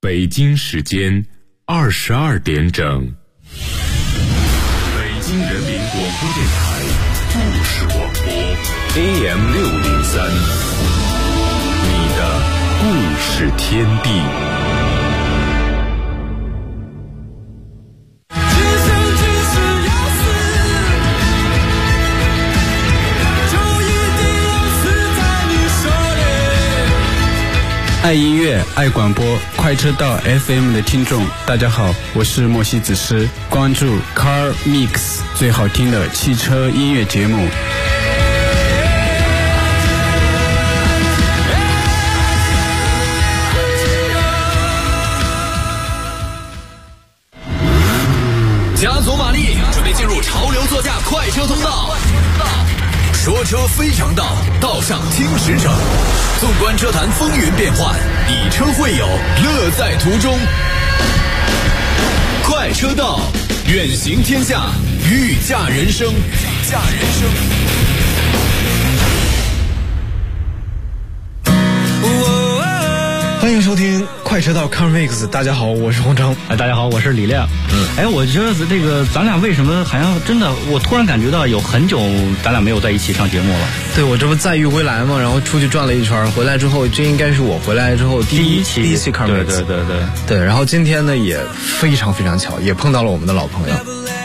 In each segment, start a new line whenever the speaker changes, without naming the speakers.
北京时间22点整。北京人民广播电台故事广播 AM603， 你的故事天地。
爱音乐，爱广播，快车道 FM 的听众，大家好，我是莫西子诗，关注 Car Mix 最好听的汽车音乐节目。
加足马力，准备进入潮流座驾快车通道。说车非常道，道上听使者。纵观车坛风云变幻，以车会友，乐在途中。快车道，远行天下，御驾人生。御驾人生。
欢迎收听快车道 Car Mix， 大家好，我是黄章。
大家好，我是李亮。我觉得这个咱俩为什么好像真的，我突然感觉到有很久咱俩没有在一起上节目了。
对，我这不再遇回来嘛，然后出去转了一圈，回来之后，这应该是我回来之后第一期 Car Mix。对，然后今天呢也非常非常巧，也碰到了我们的老朋友。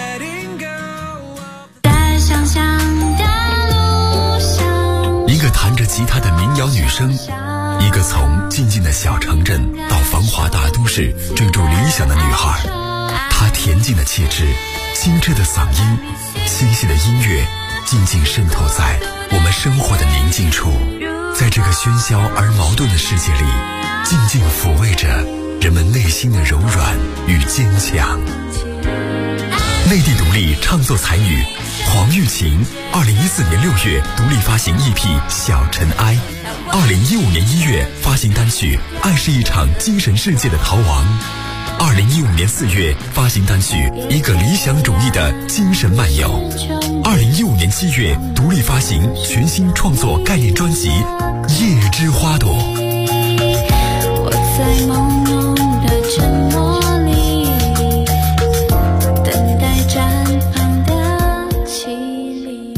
一个弹着吉他的民谣女声，一个从静静的小城镇到繁华大都市追逐理想的女孩，她恬静的气质，清澈的嗓音，清晰的音乐，静静渗透在我们生活的宁静处，在这个喧嚣而矛盾的世界里，静静抚慰着人们内心的柔软与坚强。内地独立唱作才女黄玉琴，2014年6月独立发行 EP《小尘埃》，2015年1月发行单曲《爱是一场精神世界的逃亡》，2015年4月发行单曲《一个理想主义的精神漫游》，2015年7月独立发行全新创作概念专辑《夜之花朵》。
我在朦胧的沉默里等待绽放的绮丽。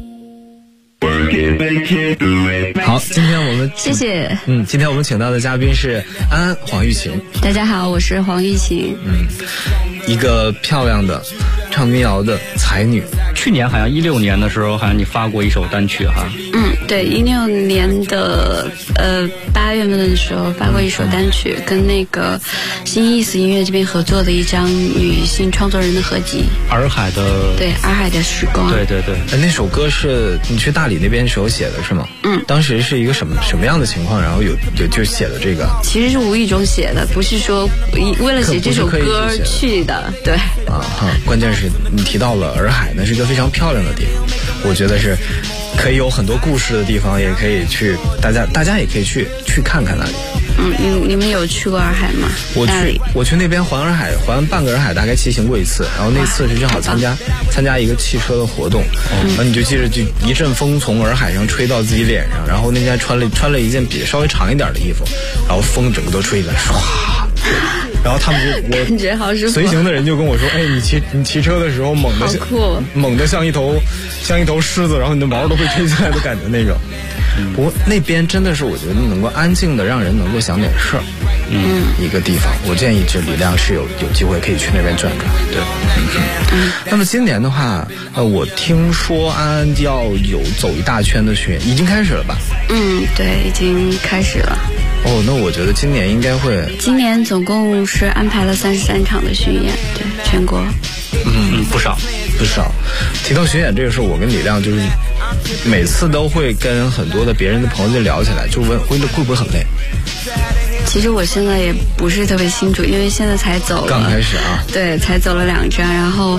好，今天我们
谢谢。
今天我们请到的嘉宾是安安黄玉琴。
大家好，我是黄玉琴。
一个漂亮的唱民谣的才女。
去年好像16年的时候，好像你发过一首单曲哈。
对，16年的8月份的时候发过一首单曲，跟那个新意思音乐这边合作的一张女性创作人的合集。
洱海的。对，
洱海的时光。
对。
那首歌是你去大理那边时候写的是吗？当时是一个什么样的情况，然后就写了这个？其
实是无意中写的，不是说为了写这首歌去的。对。
关键是你提到了洱海，那是一个非常漂亮的地方，我觉得是可以有很多故事的地方，也可以去大家也可以去看看那里。
你们有去过洱海吗？
我去那边环洱海，环半个洱海，大概骑行过一次，然后那次是正好参加一个汽车的活动，然后你就记着，就一阵风从洱海上吹到自己脸上，然后那天穿了一件比稍微长一点的衣服，然后风整个都吹起来，唰。然后他们
感觉好舒服。
随行的人就跟我说：“哎，你骑车的时候猛的像一头狮子，然后你的毛都会吹起来的感觉那种。”不过那边真的是我觉得能够安静的让人能够想点事儿，一个地方。我建议这李亮是有机会可以去那边转转。对。那么今年的话，我听说安安要有走一大圈的巡演，已经开始了吧？
对，已经开始了。
那我觉得今年应该会。
今年总共是安排了33场的巡演，对，全国。
不少。
提到巡演这个事，我跟李亮就是每次都会跟很多的别人的朋友就聊起来，就问会不会很累。
其实我现在也不是特别清楚，因为现在才走了，
刚开始啊。
对，才走了2站，然后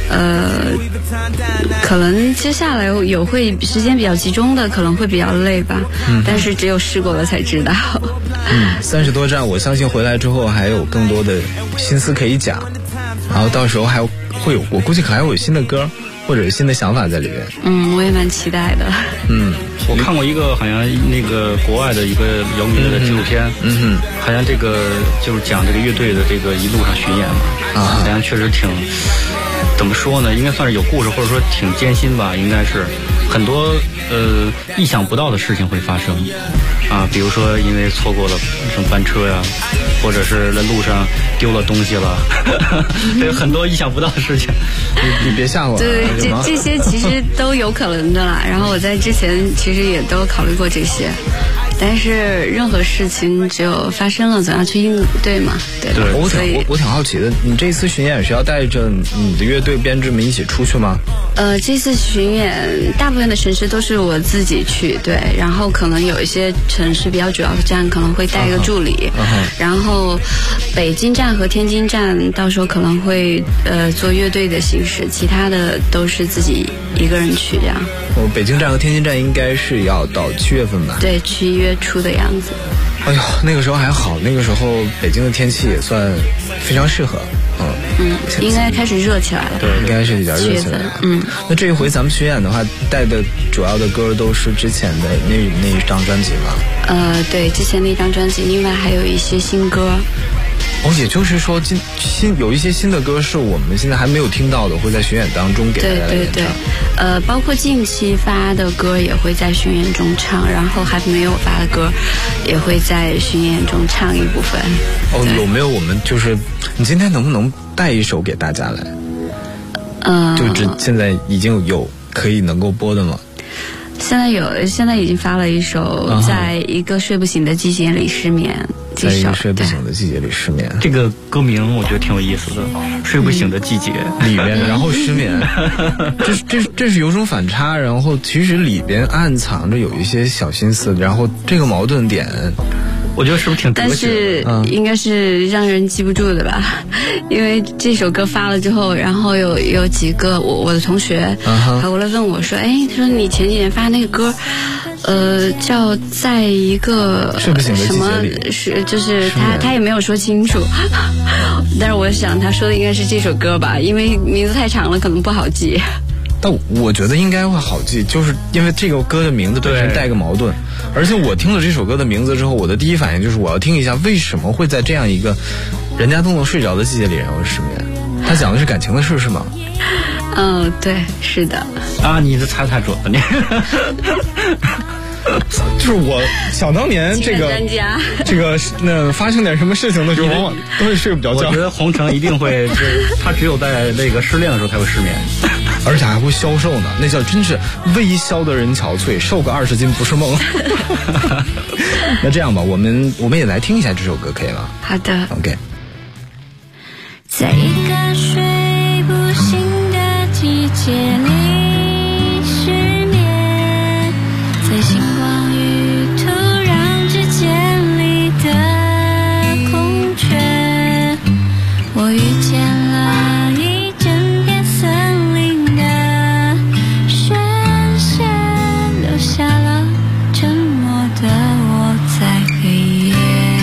可能接下来有会时间比较集中的，可能会比较累吧。但是只有试过了才知道。
30多站，我相信回来之后还有更多的心思可以讲，然后到时候还会有，我估计可能还会有新的歌或者是新的想法在里边。
我也蛮期待的。
我看过一个好像那个国外的一个摇滚乐的纪录片，好像这个就是讲这个乐队的这个一路上巡演嘛，好像确实挺怎么说呢，应该算是有故事，或者说挺艰辛吧，应该是很多意想不到的事情会发生啊，比如说因为错过了什么班车呀，或者是在路上丢了东西了，有很多意想不到的事情。
你别吓我。
对，这些其实都有可能的啦。然后我在之前其实也都考虑过这些。但是任何事情只有发生了，总要去应对嘛，对吧？
我挺好奇的，你这次巡演是要带着你的乐队编制们一起出去吗？
这次巡演大部分的城市都是我自己去，对，然后可能有一些城市比较主要的站可能会带一个助理，然后北京站和天津站到时候可能会做乐队的形式，其他的都是自己一个人去这样。
北京站和天津站应该是要到7月份吧？
对，7月初的样子。
哎呦，那个时候还好，那个时候北京的天气也算非常适合。
应该开始热起来了。
对，应该是有点热起来了。那这一回咱们巡演的话，带的主要的歌都是之前的那一张专辑吗？
对，之前那张专辑，另外还有一些新歌。
也就是说，有一些新的歌是我们现在还没有听到的，会在巡演当中给大家演唱。
对，包括近期发的歌也会在巡演中唱，然后还没有发的歌也会在巡演中唱一部分。
有没有我们就是你今天能不能带一首给大家来？现在已经有可以能够播的吗？
现在已经发了一首《在一个睡不醒的季节里失眠》。
在一个睡不醒的季节里失眠，
这个歌名我觉得挺有意思的，睡不醒的季节
里边，然后失眠，这是有种反差，然后其实里边暗藏着有一些小心思，然后这个矛盾点，
我觉得是不是挺哲学？
但是应该是让人记不住的吧，因为这首歌发了之后，然后有几个我的同学还过来问我说，他说你前几年发那个歌。叫在一个
睡不醒的季节里，
就是他也没有说清楚，但是我想他说的应该是这首歌吧，因为名字太长了，可能不好记。
但我觉得应该会好记，就是因为这个歌的名字本身带个矛盾，而且我听了这首歌的名字之后，我的第一反应就是我要听一下为什么会在这样一个人家都能睡着的季节里然后失眠。他讲的是感情的事是吗？
对，是的。
你这猜太准了，你。
就是我想当年这个发生点什么事情的时候，往往都会睡不着觉。
我觉得洪城一定会，他只有在那个失恋的时候才会失眠，
而且还会消瘦呢。那叫真是微消的人憔悴，瘦个20斤不是梦。那这样吧，我们也来听一下这首歌，可以吗？
好的。
OK。
在一个睡不醒的季节里失眠，在星光与土壤之间里的空缺，我遇见了一整片森林的宣泄，留下了沉默的我在黑夜。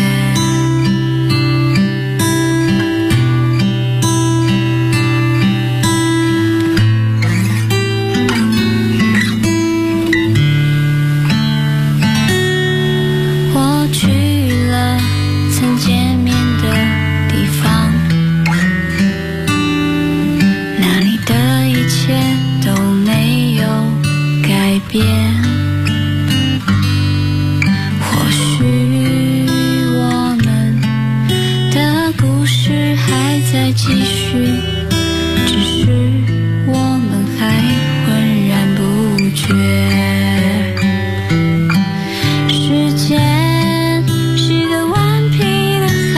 或许我们的故事还在继续，只是我们还浑然不觉。时间是个顽皮的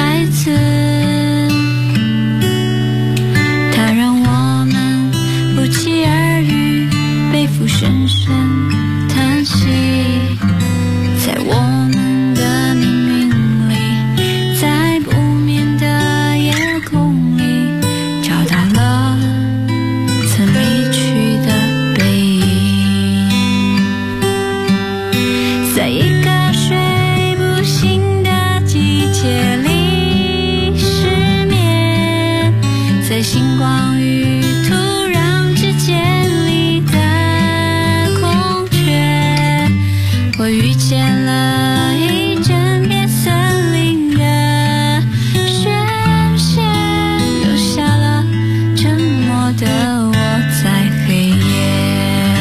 我遇见了一整片森林的宣泄，留下了沉默的我在黑夜。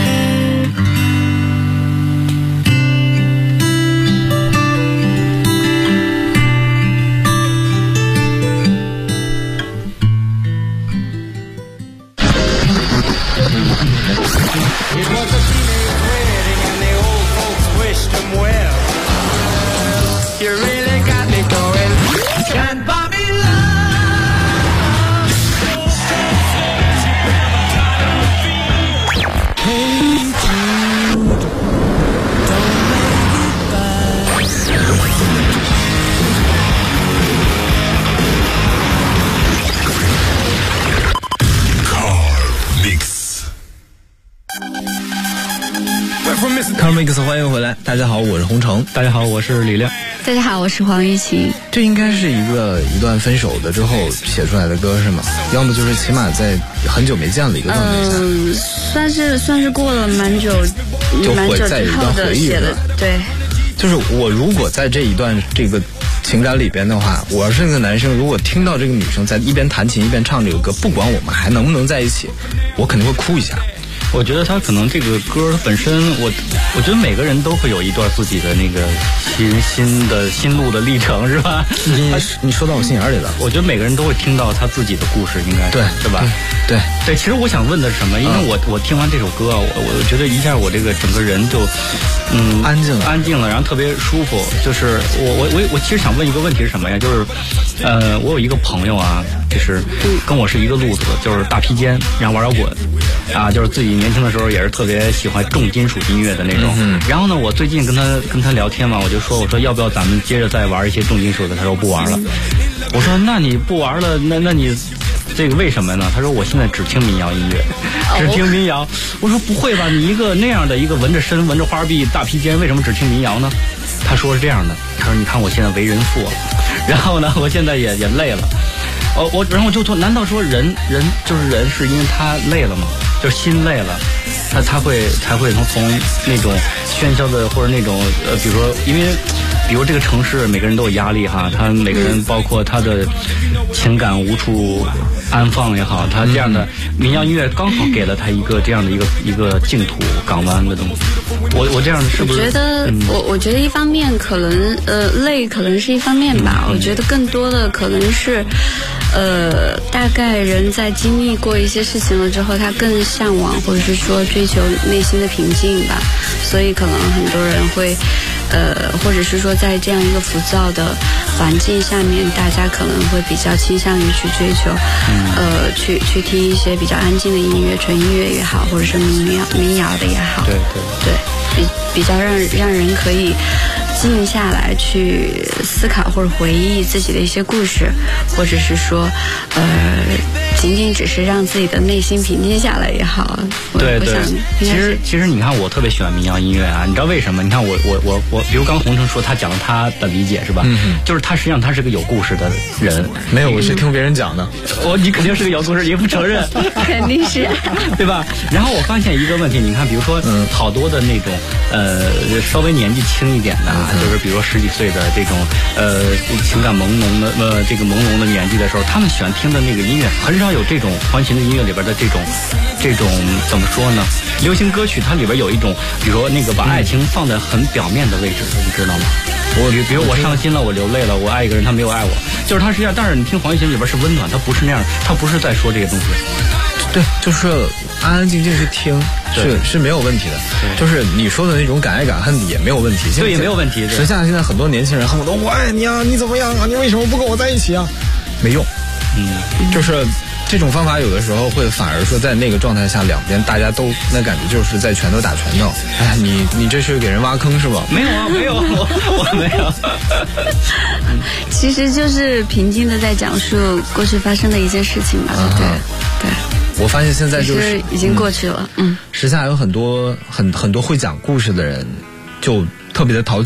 Carmix 欢迎回来，大家好，我是洪城，
大家好，我是李亮，
大家好，我是黄玉琴。
这应该是一段分手的之后写出来的歌是吗？要么就是起码在很久没见了一个状态下，
算是过了蛮久之后的写的，对。
就是我如果在这一段这个情感里边的话，我要是那个男生，如果听到这个女生在一边弹琴一边唱这个歌，不管我们还能不能在一起，我肯定会哭一下。
我觉得他可能这个歌它本身，我觉得每个人都会有一段自己的那个心路的历程，是吧？
你说到我心眼里了。
我觉得每个人都会听到他自己的故事，应该对吧？
对。
其实我想问的是什么？因为我听完这首歌啊，我觉得一下我这个整个人就安静了，然后特别舒服。就是我其实想问一个问题是什么呀？就是我有一个朋友啊，就是跟我是一个路子，就是大披肩，然后玩摇滚啊，就是自己年轻的时候也是特别喜欢重金属音乐的那种。然后呢，我最近跟他聊天嘛，我说要不要咱们接着再玩一些重金属的？他说不玩了。我说那你不玩了，那你这个为什么呢？他说我现在只听民谣音乐，只听民谣。我说不会吧，你一个那样的一个纹着身、纹着花臂、大披肩，为什么只听民谣呢？他说是这样的，他说你看我现在为人父了，然后呢，我现在也累了。然后我就说，难道说人就是人是因为他累了吗？就是心累了，他才会从那种喧嚣的或者那种比如说因为。比如这个城市，每个人都有压力哈，他每个人包括他的情感无处安放也好，他这样的民谣音乐刚好给了他一个这样的一个净土港湾的东西。我这样是不是？
我觉得一方面可能累可能是一方面吧，我觉得更多的可能是大概人在经历过一些事情了之后，他更向往或者是说追求内心的平静吧，所以可能很多人会或者是说在这样一个浮躁的环境下面，大家可能会比较倾向于去追求去听一些比较安静的音乐，纯音乐也好，或者是民谣的也好，对，比较让人可以静下来去思考或者回忆自己的一些故事，或者是说仅仅只是让自己的内心平静下来也好。
对，其实你看，我特别喜欢民谣音乐啊，你知道为什么？你看我，比如刚洪城说他讲了他的理解是吧？就是他实际上他是个有故事的人。
没有，我是听别人讲的。
你肯定是个有故事，你不承认？
肯定是，
对吧？然后我发现一个问题，你看，比如说好多的那种稍微年纪轻一点的，就是比如说10几岁的这种情感朦胧的这个朦胧的年纪的时候，他们喜欢听的那个音乐，很少有这种钢琴的音乐里边的这种怎么说呢？流行歌曲它里边有一种，比如说那个把爱情放在很表面的位置，你知道吗？比如我伤心了，我流泪了，我爱一个人，他没有爱我，就是他实际上，但是你听黄玉琴里边是温暖，他不是那样，他不是在说这些东西。
对，就是安安静静去听，是没有问题的。就是你说的那种敢爱敢恨的也没有问题，
对，也没有问题。
实际上现在很多年轻人恨不得我爱你啊，你怎么样啊？你为什么不跟我在一起啊？没用。就是这种方法有的时候会反而说在那个状态下，两边大家都那感觉就是在拳头打拳头。哎，你这是给人挖坑是吧？
没有啊，没有，我没有。
其实就是平静的在讲述过去发生的一件事情嘛。对。
我发现现在就是
已经过去了。
时下有很多会讲故事的人，就特别的讨巧，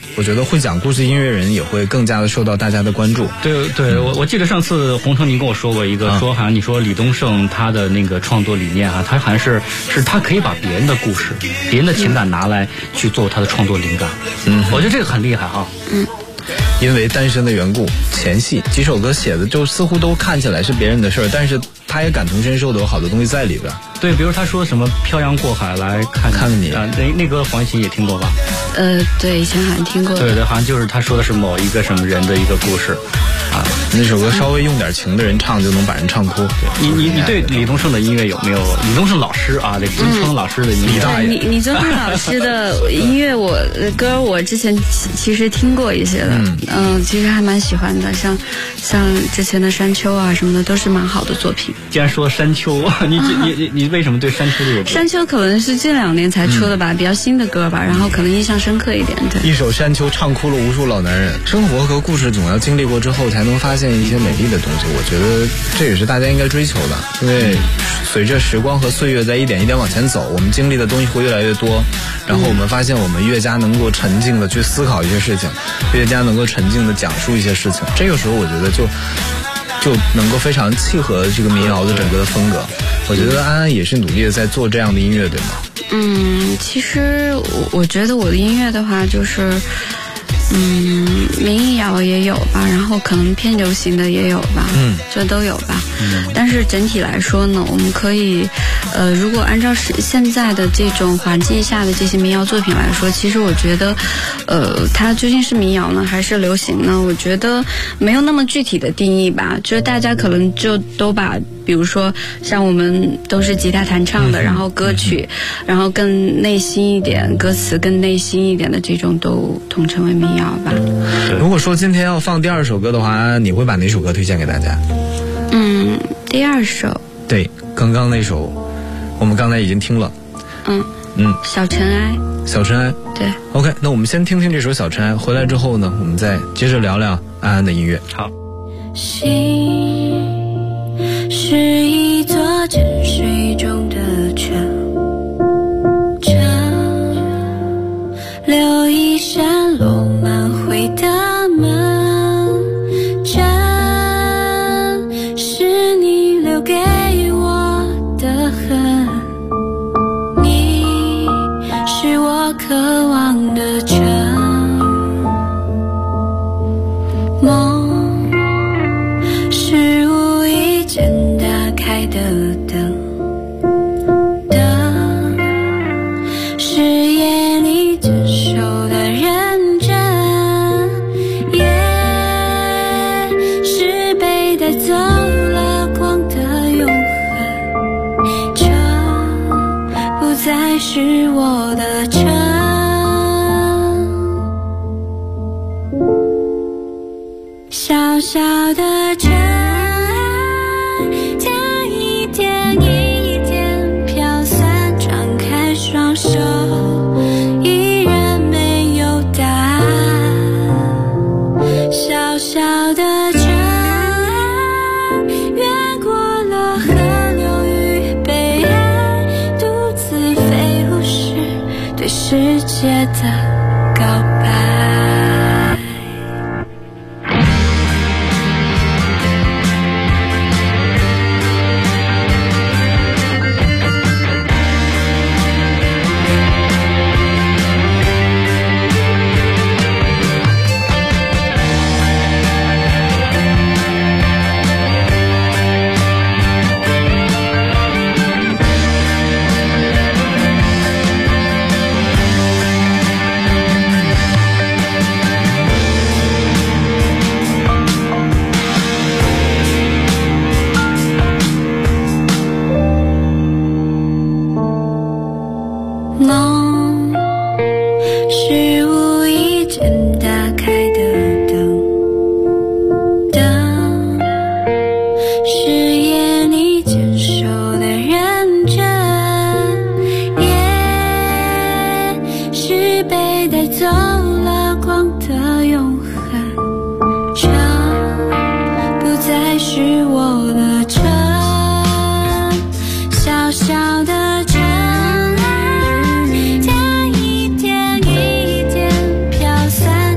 我觉得会讲故事音乐人也会更加的受到大家的关注。
对，我记得上次洪成您跟我说过一个，说好像你说李宗盛他的那个创作理念啊，他好像是他可以把别人的故事、别人的情感拿来去做他的创作灵感。我觉得这个很厉害哈。
因为单身的缘故，前戏几首歌写的就似乎都看起来是别人的事儿，但是他也感同身受的有好多东西在里边。
对，比如他说什么漂洋过海来看你啊，那个黄绮也听过吧？
对，以前好像听过。
对，好像就是他说的是某一个什么人的一个故事。
那首歌稍微用点情的人唱就能把人唱哭。
你对李宗盛的音乐有没有？李宗盛老师啊，李宗盛老师的音乐。
李宗盛老师的音乐歌我之前其实听过一些的，其实还蛮喜欢的，像之前的山丘啊什么的都是蛮好的作品。
既然说山丘，你为什么对山丘有？
山丘可能是这2年才出的吧，比较新的歌吧，然后可能印象深刻一点。对，
一首山丘唱哭了无数老男人。生活和故事总要经历过之后才能发现一些美丽的东西，我觉得这也是大家应该追求的。因为随着时光和岁月在一点一点往前走，我们经历的东西会越来越多，然后我们发现我们越加能够沉静的去思考一些事情，越加能够沉静的讲述一些事情，这个时候我觉得就能够非常契合这个民谣的整个的风格。我觉得安安也是努力的在做这样的音乐，对吗？
其实我觉得我的音乐的话就是民谣也有吧，然后可能偏流行的也有吧，这都有吧。但是整体来说呢，我们可以如果按照现在的这种环境下的这些民谣作品来说，其实我觉得它究竟是民谣呢还是流行呢，我觉得没有那么具体的定义吧，就是大家可能就都把比如说像我们都是吉他弹唱的，然后歌曲然后更内心一点，歌词更内心一点的这种都统称为民谣吧。
如果说今天要放第2首歌的话，你会把哪首歌推荐给大家？
第2首，
对，刚刚那首我们刚才已经听了。
小尘埃。
小尘埃，
对。
OK， 那我们先听听这首小尘埃，回来之后呢，我们再接着聊聊安安的音乐。
好。
心是一座沉水中的城，留一扇落满灰的门，这是你留给我的痕，你是我渴望的城，梦是无意间打开的灯，灯是夜里坚守的认真，夜是被带走了光的永恒，这不再是我的城，小小的尘埃，它一点一点飘散，张开双手，依然没有答案。小小的尘埃，越过了河流与北岸，独自飞舞时对世界的告白。梦是无意间打开的灯，灯是夜里坚守的认真，夜是被带走了光的永恒，这不再是我的城，小小的城它一点一点飘散，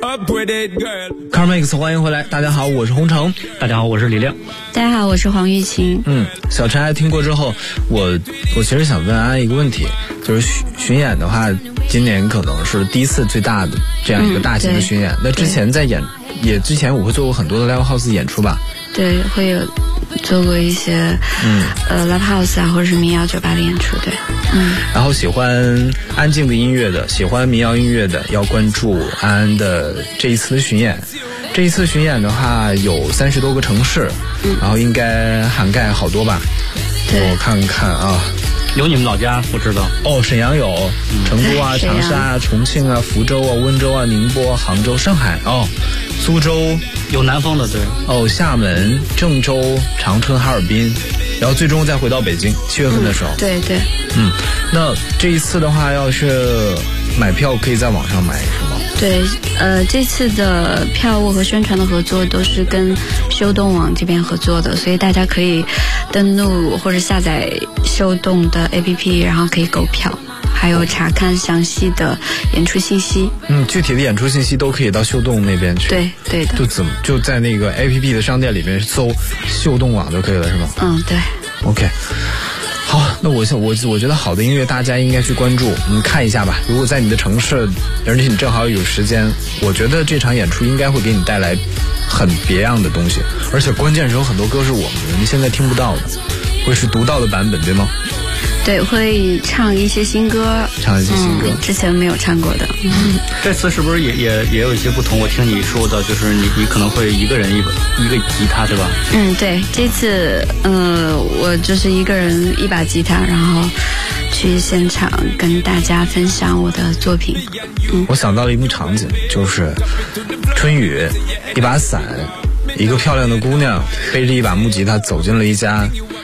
CarMix 欢迎回来，大家好，我是洪城，
大家好，我是李亮，
大家好，我是黄玉琴。
小陈还听过之后，我其实想问安一个问题，就是巡演的话，今年可能是第一次最大的这样一个大型的巡演。那之前在之前我会做过很多的 live house 演出吧？对，
会有做过一些live house 啊，或者是民谣酒吧的演出，对。
然后喜欢安静的音乐的，喜欢民谣音乐的，要关注安安的这一次的巡演。这一次巡演的话有30多个城市，然后应该涵盖好多吧？我看看啊。
有你们老家我知道
沈阳有，成都啊、长沙啊、重庆啊、福州啊、温州啊、宁波、杭州、上海苏州
有南方的，对
厦门、郑州、长春、哈尔滨，然后最终再回到北京，7月份的时候。
对。
那这一次的话，要是买票可以在网上买是吗？
对，这次的票务和宣传的合作都是跟秀动网这边合作的，所以大家可以登录或者下载秀动的 APP， 然后可以购票，还有查看详细的演出信息。
具体的演出信息都可以到秀动那边去。
对的。
就在那个 APP 的商店里面搜秀动网就可以了，是吗？
对。
OK。好，那我觉得好的音乐大家应该去关注，看一下吧。如果在你的城市，而且你正好有时间，我觉得这场演出应该会给你带来很别样的东西，而且关键是有很多歌是我们现在听不到的，会是独到的版本，对吗？
对，会唱一些新歌，之前没有唱过的。
这次是不是也有一些不同？我听你说的，就是你可能会一个人一个吉他，对吧？
对，这次我就是一个人一把吉他，然后去现场跟大家分享我的作品。
我想到了一幕场景，就是春雨，一把伞，一个漂亮的姑娘背着一把木吉他走进了一家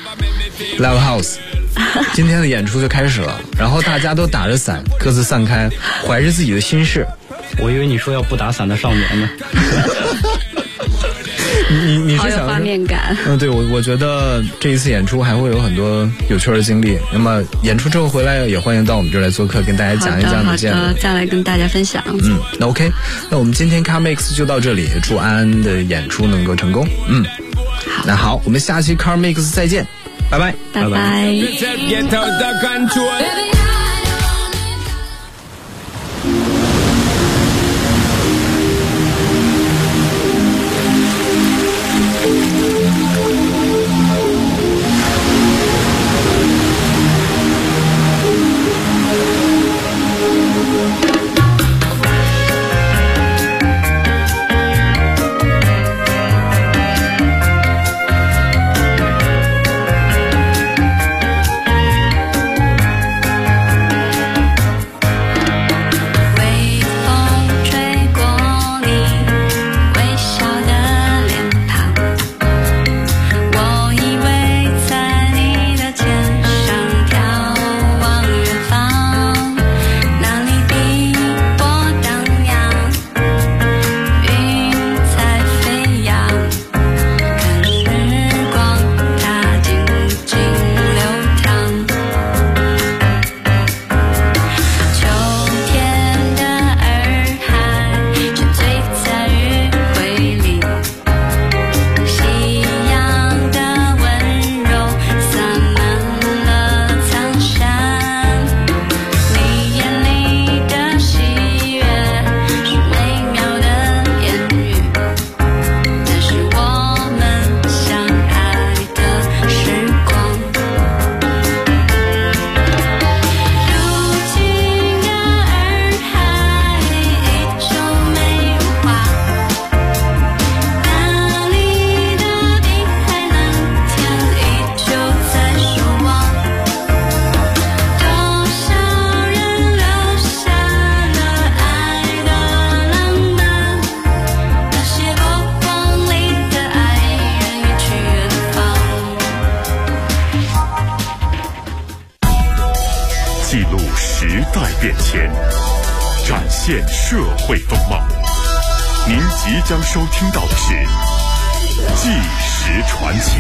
live house。今天的演出就开始了，然后大家都打着伞，各自散开，怀着自己的心事。
我以为你说要不打伞的少年呢。
你
好有画面感。
对，我觉得这一次演出还会有很多有趣的经历。那么演出之后回来也欢迎到我们这儿来做客，跟大家讲一讲你见的。
好的，再来跟大家分享。
那 OK， 那我们今天 CarMix 就到这里，祝安安的演出能够成功。那好，我们下期 CarMix 再见。拜拜，
拜拜。
现社会风貌。您即将收听到的是《纪实传奇》。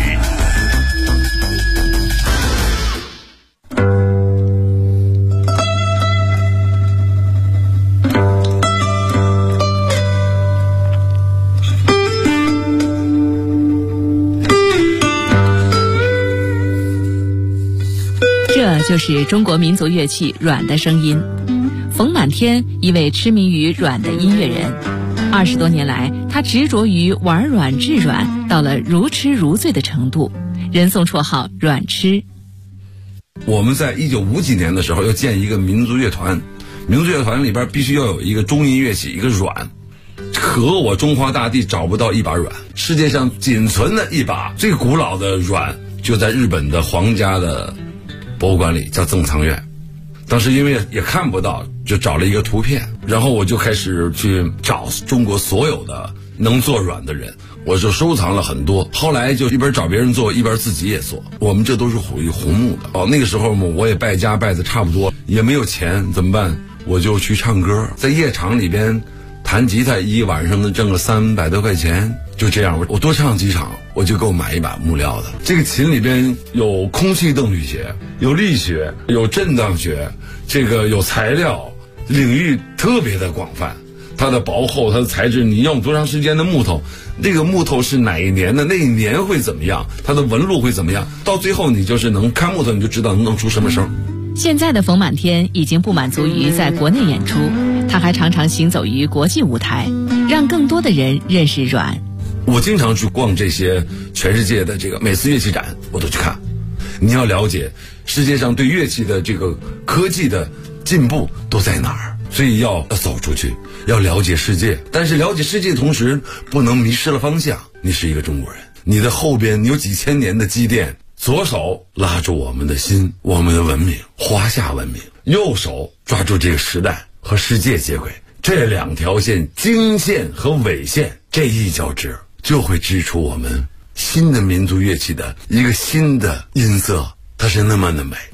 就是中国民族乐器阮的声音。冯满天，一位痴迷于阮的音乐人，20多年来，他执着于玩阮制阮，到了如痴如醉的程度，人送绰号阮痴。
我们在1950几年的时候要建一个民族乐团，民族乐团里边必须要有一个中音乐器，一个阮。可我中华大地找不到一把阮，世界上仅存的一把最古老的阮就在日本的皇家的博物馆里，叫增藏院。当时因为也看不到，就找了一个图片，然后我就开始去找中国所有的能做阮的人，我就收藏了很多。后来就一边找别人做，一边自己也做。我们这都是属于红木的。那个时候我也败家败的差不多，也没有钱，怎么办？我就去唱歌，在夜场里边弹吉他，一晚上能挣个300多块钱。就这样，我多唱几场，我就给我买一把木料的。这个琴里边有空气动力学，有力学，有震荡学，这个有材料，领域特别的广泛。它的薄厚，它的材质，你用多长时间的木头，那个木头是哪一年的，那一年会怎么样，它的纹路会怎么样，到最后你就是能看木头，你就知道能弄出什么声。
现在的冯满天已经不满足于在国内演出，他还常常行走于国际舞台，让更多的人认识阮。
我经常去逛这些全世界的这个每次乐器展，我都去看。你要了解世界上对乐器的这个科技的进步都在哪儿，所以要走出去，要了解世界。但是了解世界的同时，不能迷失了方向。你是一个中国人，你的后边你有几千年的积淀，左手拉住我们的心，我们的文明，华夏文明；右手抓住这个时代和世界接轨。这两条线，经线和纬线，这一交织，就会织出我们新的民族乐器的一个新的音色，它是那么的美。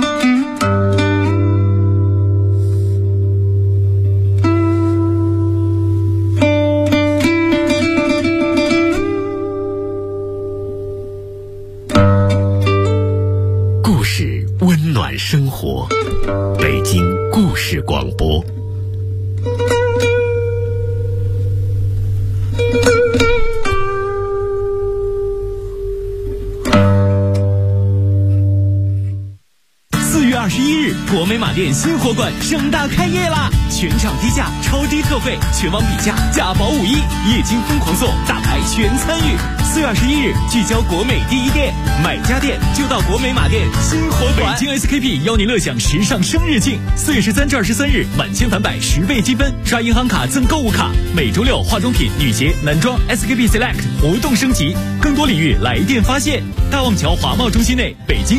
故事温暖生活，北京故事广播。
国美马店新货馆盛大开业啦！全场低价，超低特惠，全网比价，价保51，液晶疯狂送，大牌全参与。4月21日聚焦国美第一店，买家电就到国美马店新货馆。北京 SKP 邀您乐享时尚生日庆，4月13至23日满千返百10倍积分，刷银行卡赠购物卡。每周六化妆品、女鞋、男装 SKP Select 活动升级，更多礼遇来电发现。大望桥华贸中心内，北京